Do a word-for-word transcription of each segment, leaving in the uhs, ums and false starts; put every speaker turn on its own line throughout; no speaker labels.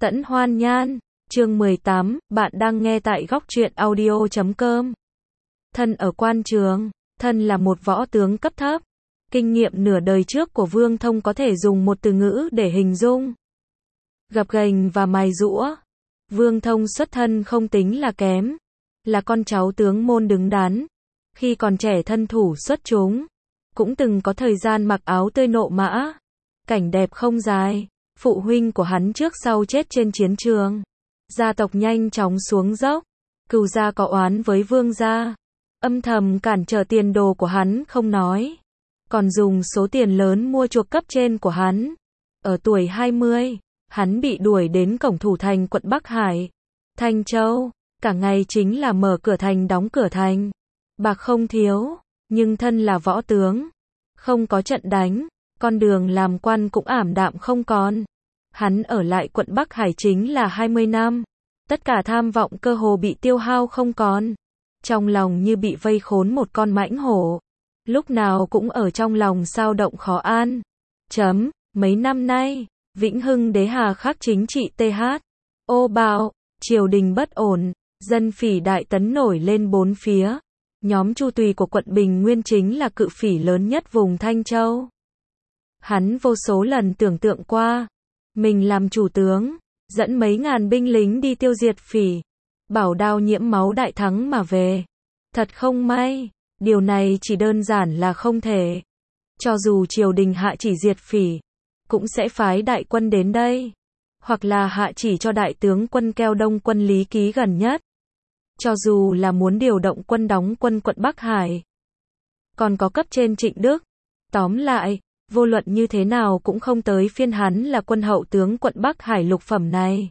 Tẫn Hoan Nhan, chương mười tám, bạn đang nghe tại góc truyện audio chấm com. Thân ở quan trường, thân là một võ tướng cấp thấp. Kinh nghiệm nửa đời trước của Vương Thông có thể dùng một từ ngữ để hình dung. Gập ghềnh và mài giũa. Vương Thông xuất thân không tính là kém, là con cháu tướng môn đứng đắn. Khi còn trẻ thân thủ xuất chúng, cũng từng có thời gian mặc áo tơi nộ mã. Cảnh đẹp không dài, phụ huynh của hắn trước sau chết trên chiến trường. Gia tộc nhanh chóng xuống dốc, Cửu gia có oán với Vương gia, âm thầm cản trở tiền đồ của hắn không nói, còn dùng số tiền lớn mua chuộc cấp trên của hắn. Ở tuổi hai mươi, hắn bị đuổi đến cổng thủ thành quận Bắc Hải, Thanh Châu, cả ngày chính là mở cửa thành đóng cửa thành. Bạc không thiếu, nhưng thân là võ tướng, không có trận đánh, con đường làm quan cũng ảm đạm không còn. Hắn ở lại quận Bắc Hải chính là hai mươi năm, tất cả tham vọng cơ hồ bị tiêu hao không còn. Trong lòng như bị vây khốn một con mãnh hổ, lúc nào cũng ở trong lòng xao động khó an. Chấm, mấy năm nay, Vĩnh Hưng đế hà khắc chính trị th, ô bạo, triều đình bất ổn, dân phỉ đại tấn nổi lên bốn phía. Nhóm Chu Tùy của quận Bình Nguyên chính là cự phỉ lớn nhất vùng Thanh Châu. Hắn vô số lần tưởng tượng qua, mình làm chủ tướng, dẫn mấy ngàn binh lính đi tiêu diệt phỉ, bảo đao nhiễm máu đại thắng mà về. Thật không may, điều này chỉ đơn giản là không thể. Cho dù triều đình hạ chỉ diệt phỉ, cũng sẽ phái đại quân đến đây, hoặc là hạ chỉ cho đại tướng quân Keo Đông quân Lý Ký gần nhất. Cho dù là muốn điều động quân đóng quân quận Bắc Hải, còn có cấp trên Trịnh Đức. Tóm lại, vô luận như thế nào cũng không tới phiên hắn là quân hậu tướng quận Bắc Hải lục phẩm này.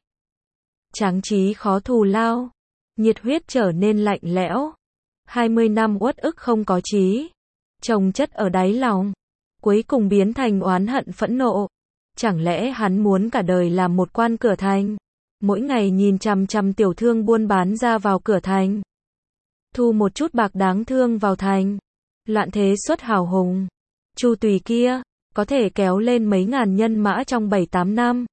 Tráng trí khó thù lao, nhiệt huyết trở nên lạnh lẽo. hai mươi năm uất ức không có trí, chồng chất ở đáy lòng, cuối cùng biến thành oán hận phẫn nộ. Chẳng lẽ hắn muốn cả đời làm một quan cửa thành, mỗi ngày nhìn chằm chằm tiểu thương buôn bán ra vào cửa thành, thu một chút bạc đáng thương vào thành, loạn thế xuất hào hùng. Chu Tùy kia, có thể kéo lên mấy ngàn nhân mã trong bảy tám năm.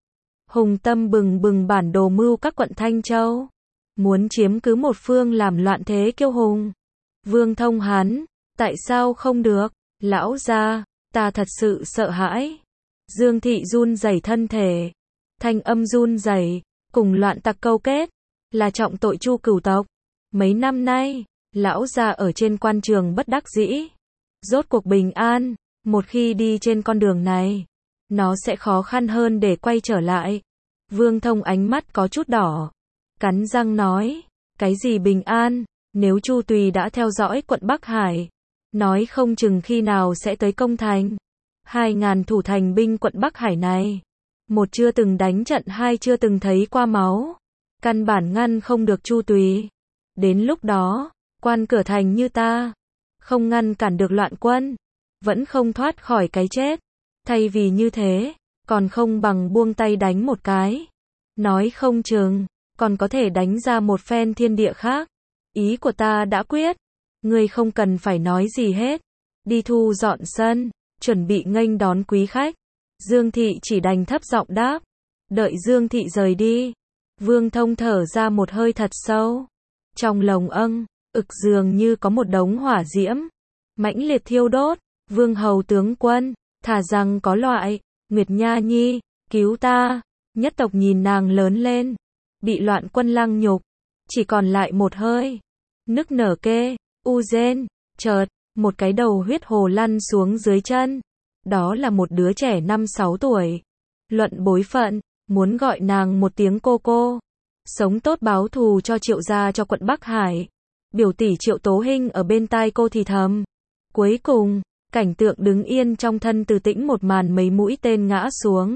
Hùng tâm bừng bừng bản đồ mưu các quận Thanh Châu, muốn chiếm cứ một phương làm loạn thế kiêu hùng. Vương Thông hắn, tại sao không được? Lão gia, ta thật sự sợ hãi. Dương Thị run rẩy thân thể, thanh âm run rẩy, cùng loạn tặc câu kết, là trọng tội Chu cửu tộc. Mấy năm nay, lão gia ở trên quan trường bất đắc dĩ, rốt cuộc bình an. Một khi đi trên con đường này, nó sẽ khó khăn hơn để quay trở lại. Vương Thông ánh mắt có chút đỏ, cắn răng nói, cái gì bình an, nếu Chu Tùy đã theo dõi quận Bắc Hải, nói không chừng khi nào sẽ tới công thành. Hai ngàn thủ thành binh quận Bắc Hải này, một chưa từng đánh trận, hai chưa từng thấy qua máu, căn bản ngăn không được Chu Tùy. Đến lúc đó, quan cửa thành như ta, không ngăn cản được loạn quân, vẫn không thoát khỏi cái chết. Thay vì như thế, còn không bằng buông tay đánh một cái. Nói không chừng, còn có thể đánh ra một phen thiên địa khác. Ý của ta đã quyết, ngươi không cần phải nói gì hết. Đi thu dọn sân, chuẩn bị nghênh đón quý khách. Dương Thị chỉ đành thấp giọng đáp. Đợi Dương Thị rời đi, Vương Thông thở ra một hơi thật sâu. Trong lồng âng, ực dường như có một đống hỏa diễm mãnh liệt thiêu đốt. Vương hầu tướng quân, thà rằng có loại, Nguyệt Nha Nhi, cứu ta. Nhất tộc nhìn nàng lớn lên, bị loạn quân lăng nhục, chỉ còn lại một hơi, nức nở kê, u rên. Chợt, một cái đầu huyết hồ lăn xuống dưới chân. Đó là một đứa trẻ năm sáu tuổi. Luận bối phận, muốn gọi nàng một tiếng cô cô. Sống tốt báo thù cho Triệu gia cho quận Bắc Hải. Biểu tỷ Triệu Tố Hinh ở bên tai cô thì thầm. Cuối cùng, cảnh tượng đứng yên trong thân Từ Tĩnh, một màn mấy mũi tên ngã xuống.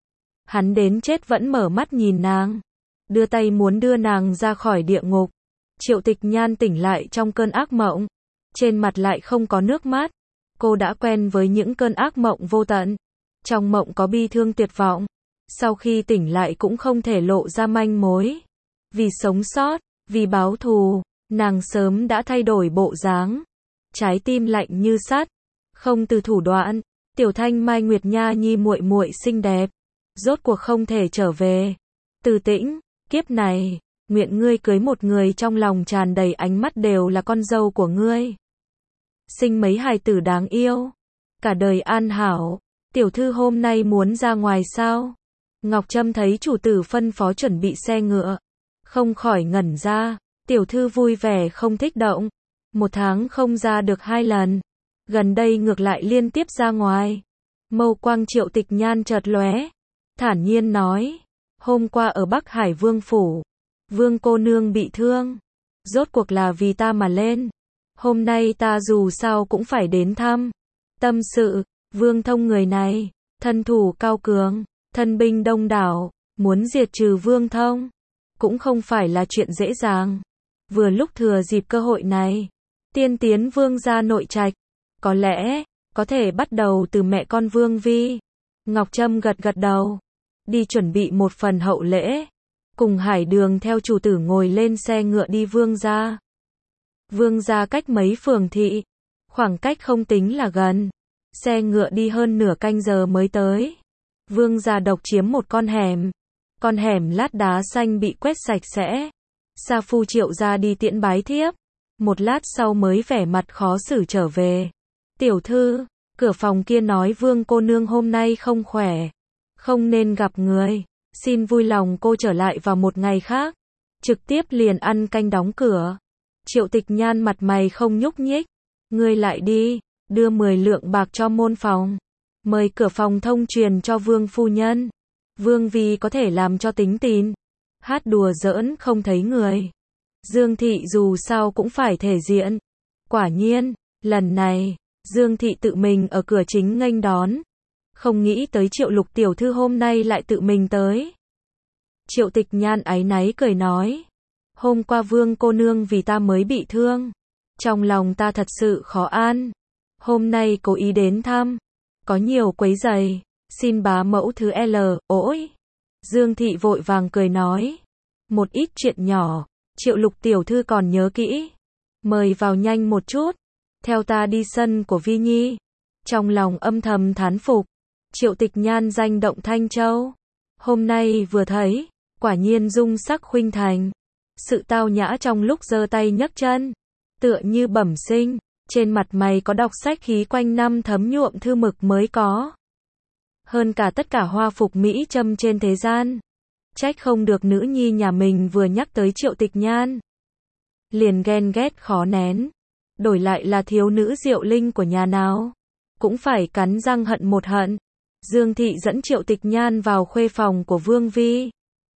Hắn đến chết vẫn mở mắt nhìn nàng, đưa tay muốn đưa nàng ra khỏi địa ngục. Triệu Tịch Nhan tỉnh lại trong cơn ác mộng, trên mặt lại không có nước mắt. Cô đã quen với những cơn ác mộng vô tận, trong mộng có bi thương tuyệt vọng, sau khi tỉnh lại cũng không thể lộ ra manh mối. Vì sống sót, vì báo thù, nàng sớm đã thay đổi bộ dáng, trái tim lạnh như sắt, không từ thủ đoạn. Tiểu Thanh Mai Nguyệt Nha Nhi muội muội xinh đẹp, rốt cuộc không thể trở về. Từ Tĩnh, kiếp này, nguyện ngươi cưới một người trong lòng tràn đầy ánh mắt đều là con dâu của ngươi. Sinh mấy hài tử đáng yêu, cả đời an hảo. Tiểu thư hôm nay muốn ra ngoài sao? Ngọc Trâm thấy chủ tử phân phó chuẩn bị xe ngựa, không khỏi ngẩn ra. Tiểu thư vui vẻ không thích động, một tháng không ra được hai lần, gần đây ngược lại liên tiếp ra ngoài. Mâu quang Triệu Tịch Nhan chợt lóe, thản nhiên nói, hôm qua ở Bắc Hải Vương phủ, Vương cô nương bị thương, rốt cuộc là vì ta mà lên, hôm nay ta dù sao cũng phải đến thăm. Tâm sự, Vương Thông người này, thân thủ cao cường, thân binh đông đảo, muốn diệt trừ Vương Thông, cũng không phải là chuyện dễ dàng. Vừa lúc thừa dịp cơ hội này, tiên tiến Vương gia nội trạch, có lẽ, có thể bắt đầu từ mẹ con Vương Vi. Ngọc Trâm gật gật đầu, đi chuẩn bị một phần hậu lễ, cùng Hải Đường theo chủ tử ngồi lên xe ngựa đi Vương gia. Vương gia cách mấy phường thị, khoảng cách không tính là gần, xe ngựa đi hơn nửa canh giờ mới tới. Vương gia độc chiếm một con hẻm, con hẻm lát đá xanh bị quét sạch sẽ. Sa phu Triệu gia đi tiễn bái thiếp, một lát sau mới vẻ mặt khó xử trở về. Tiểu thư, cửa phòng kia nói Vương cô nương hôm nay không khỏe, không nên gặp người, xin vui lòng cô trở lại vào một ngày khác. Trực tiếp liền ăn canh đóng cửa. Triệu Tịch Nhan mặt mày không nhúc nhích, ngươi lại đi, đưa mười lượng bạc cho môn phòng, mời cửa phòng thông truyền cho Vương phu nhân. Vương vì có thể làm cho tính tín, hát đùa giỡn không thấy người. Dương thị dù sao cũng phải thể diện. Quả nhiên, lần này, Dương thị tự mình ở cửa chính nghênh đón. Không nghĩ tới Triệu Lục tiểu thư hôm nay lại tự mình tới. Triệu Tịch Nhan áy náy cười nói, hôm qua Vương cô nương vì ta mới bị thương, trong lòng ta thật sự khó an. Hôm nay cố ý đến thăm, có nhiều quấy rầy, xin bá mẫu thứ L, ỗi. Dương thị vội vàng cười nói, một ít chuyện nhỏ, Triệu Lục tiểu thư còn nhớ kỹ, mời vào nhanh một chút, theo ta đi sân của Vi Nhi. Trong lòng âm thầm thán phục, Triệu Tịch Nhan danh động Thanh Châu, hôm nay vừa thấy, quả nhiên dung sắc khuynh thành, sự tao nhã trong lúc giơ tay nhấc chân, tựa như bẩm sinh, trên mặt mày có đọc sách khí quanh năm thấm nhuộm thư mực mới có. Hơn cả tất cả hoa phục mỹ châm trên thế gian. Trách không được nữ nhi nhà mình vừa nhắc tới Triệu Tịch Nhan, liền ghen ghét khó nén. Đổi lại là thiếu nữ Diệu Linh của nhà nào, cũng phải cắn răng hận một hận. Dương thị dẫn Triệu Tịch Nhan vào khuê phòng của Vương Vi.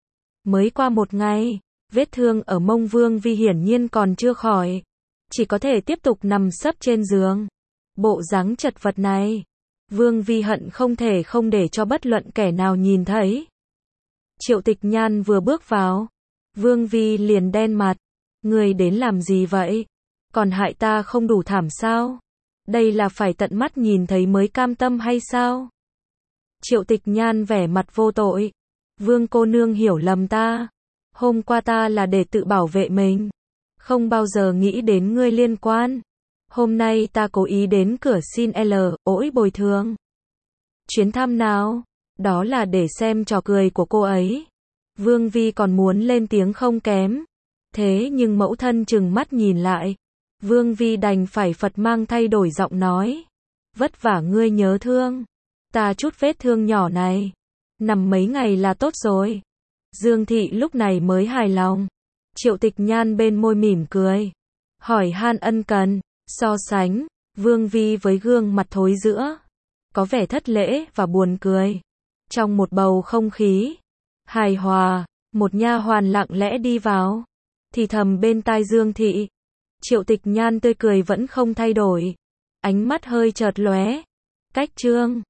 Mới qua một ngày, vết thương ở mông Vương Vi hiển nhiên còn chưa khỏi, chỉ có thể tiếp tục nằm sấp trên giường. Bộ dáng chật vật này, Vương Vi hận không thể không để cho bất luận kẻ nào nhìn thấy. Triệu Tịch Nhan vừa bước vào, Vương Vi liền đen mặt, người đến làm gì vậy? Còn hại ta không đủ thảm sao? Đây là phải tận mắt nhìn thấy mới cam tâm hay sao? Triệu Tịch Nhan vẻ mặt vô tội, Vương cô nương hiểu lầm ta, hôm qua ta là để tự bảo vệ mình, không bao giờ nghĩ đến ngươi liên quan. Hôm nay ta cố ý đến cửa xin L, ỗi bồi thường. Chuyến thăm nào? Đó là để xem trò cười của cô ấy. Vương Vi còn muốn lên tiếng không kém. Thế nhưng mẫu thân trừng mắt nhìn lại. Vương Vi đành phải Phật mang thay đổi giọng nói. Vất vả ngươi nhớ thương. Ta chút vết thương nhỏ này, nằm mấy ngày là tốt rồi. Dương thị lúc này mới hài lòng. Triệu Tịch Nhan bên môi mỉm cười, hỏi han ân cần. So sánh, Vương Vi với gương mặt thối rữa, có vẻ thất lễ và buồn cười. Trong một bầu không khí hài hòa, một nha hoàn lặng lẽ đi vào, thì thầm bên tai Dương thị. Triệu Tịch Nhan tươi cười vẫn không thay đổi, ánh mắt hơi chợt lóe. Cách trương